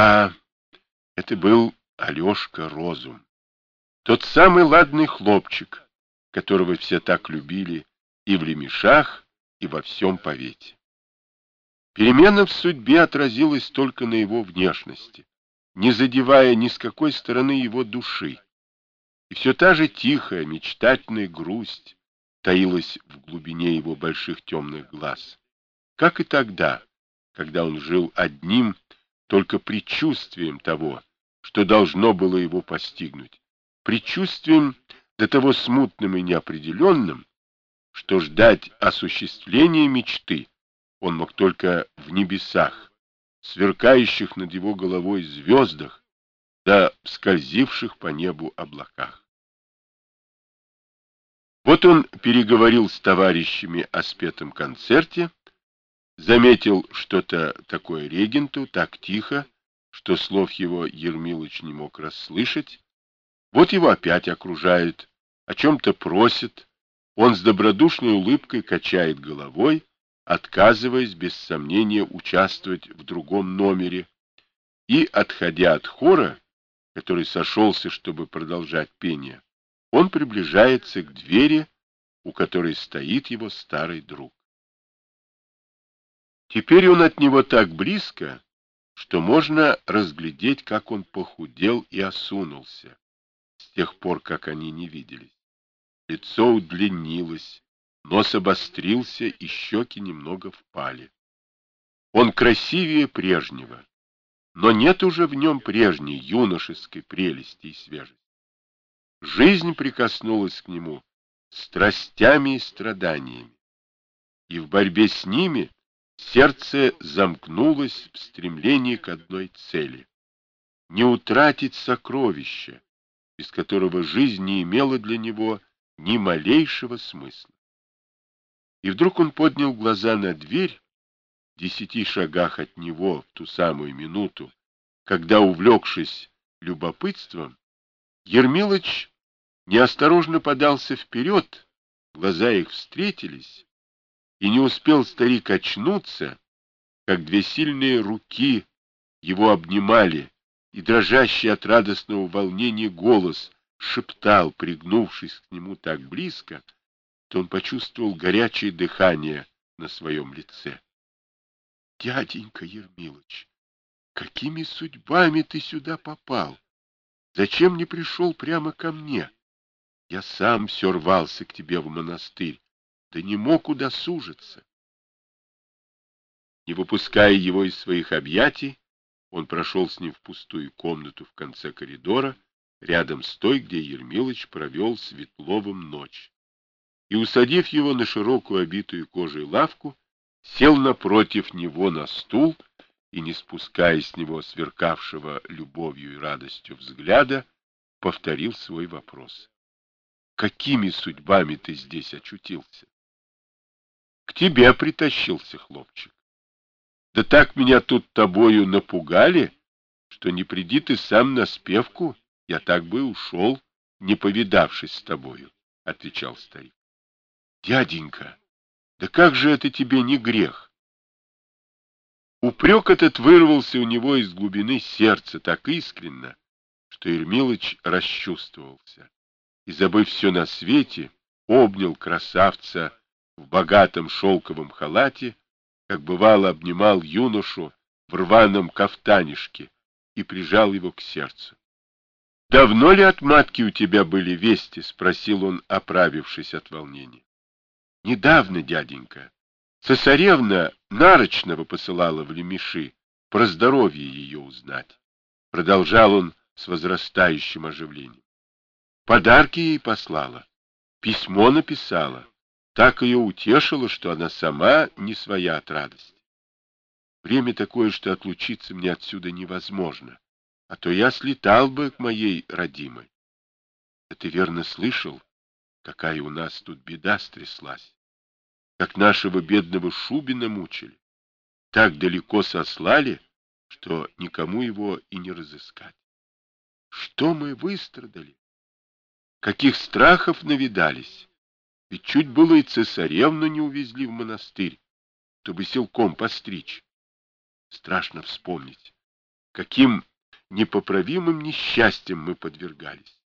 Да, это был Алешка Розум, тот самый ладный хлопчик, которого все так любили и в Лемешах, и во всем повете. Перемена в судьбе отразилась только на его внешности, не задевая ни с какой стороны его души. И все та же тихая, мечтательная грусть таилась в глубине его больших темных глаз. Как и тогда, когда он жил одним только предчувствием того, что должно было его постигнуть, предчувствием до того смутным и неопределенным, что ждать осуществления мечты он мог только в небесах, сверкающих над его головой звездах, да скользивших по небу облаках. Вот он переговорил с товарищами о спетом концерте, заметил что-то такое регенту, так тихо, что слов его Ермилыч не мог расслышать. Вот его опять окружают, о чем-то просят, он с добродушной улыбкой качает головой, отказываясь без сомнения участвовать в другом номере, и, отходя от хора, который сошелся, чтобы продолжать пение, он приближается к двери, у которой стоит его старый друг. Теперь он от него так близко, что можно разглядеть, как он похудел и осунулся с тех пор, как они не виделись. Лицо удлинилось, нос обострился и щеки немного впали. Он красивее прежнего, но нет уже в нем прежней юношеской прелести и свежести. Жизнь прикоснулась к нему страстями и страданиями, и в борьбе с ними сердце замкнулось в стремлении к одной цели — не утратить сокровища, без которого жизнь не имела для него ни малейшего смысла. И вдруг он поднял глаза на дверь в 10 шагах от него в ту самую минуту, когда, увлекшись любопытством, Ермилыч неосторожно подался вперед, глаза их встретились, и не успел старик очнуться, как две сильные руки его обнимали, и дрожащий от радостного волнения голос шептал, пригнувшись к нему так близко, что он почувствовал горячее дыхание на своем лице. — Дяденька Ермилыч, какими судьбами ты сюда попал? Зачем не пришел прямо ко мне? Я сам все рвался к тебе в монастырь, да не мог удосужиться. Не выпуская его из своих объятий, он прошел с ним в пустую комнату в конце коридора, рядом с той, где Ермилыч провел с Ветловым ночь, и, усадив его на широкую обитую кожей лавку, сел напротив него на стул и, не спуская с него сверкавшего любовью и радостью взгляда, повторил свой вопрос. «Какими судьбами ты здесь очутился?» «К тебе притащился, хлопчик. Да так меня тут тобою напугали, что не приди ты сам на спевку, я так бы ушел, не повидавшись с тобою», — отвечал старик. «Дяденька, да как же это тебе не грех?» Упрек этот вырвался у него из глубины сердца так искренно, что Ермилыч расчувствовался и, забыв все на свете, обнял красавца в богатом шелковом халате, как бывало обнимал юношу в рваном кафтанишке, и прижал его к сердцу. — Давно ли от матки у тебя были вести? — спросил он, оправившись от волнения. — Недавно, дяденька. Цесаревна Нарочного посылала в Лемеши про здоровье ее узнать. Продолжал он с возрастающим оживлением. Подарки ей послала, письмо написала, так ее утешило, что она сама не своя от радости. Время такое, что отлучиться мне отсюда невозможно, а то я слетал бы к моей родимой. Да ты верно слышал, какая у нас тут беда стряслась, как нашего бедного Шубина мучили, так далеко сослали, что никому его и не разыскать. Что мы выстрадали? Каких страхов навидались? Ведь чуть было и цесаревну не увезли в монастырь, чтобы силком постричь. Страшно вспомнить. каким непоправимым несчастьям мы подвергались.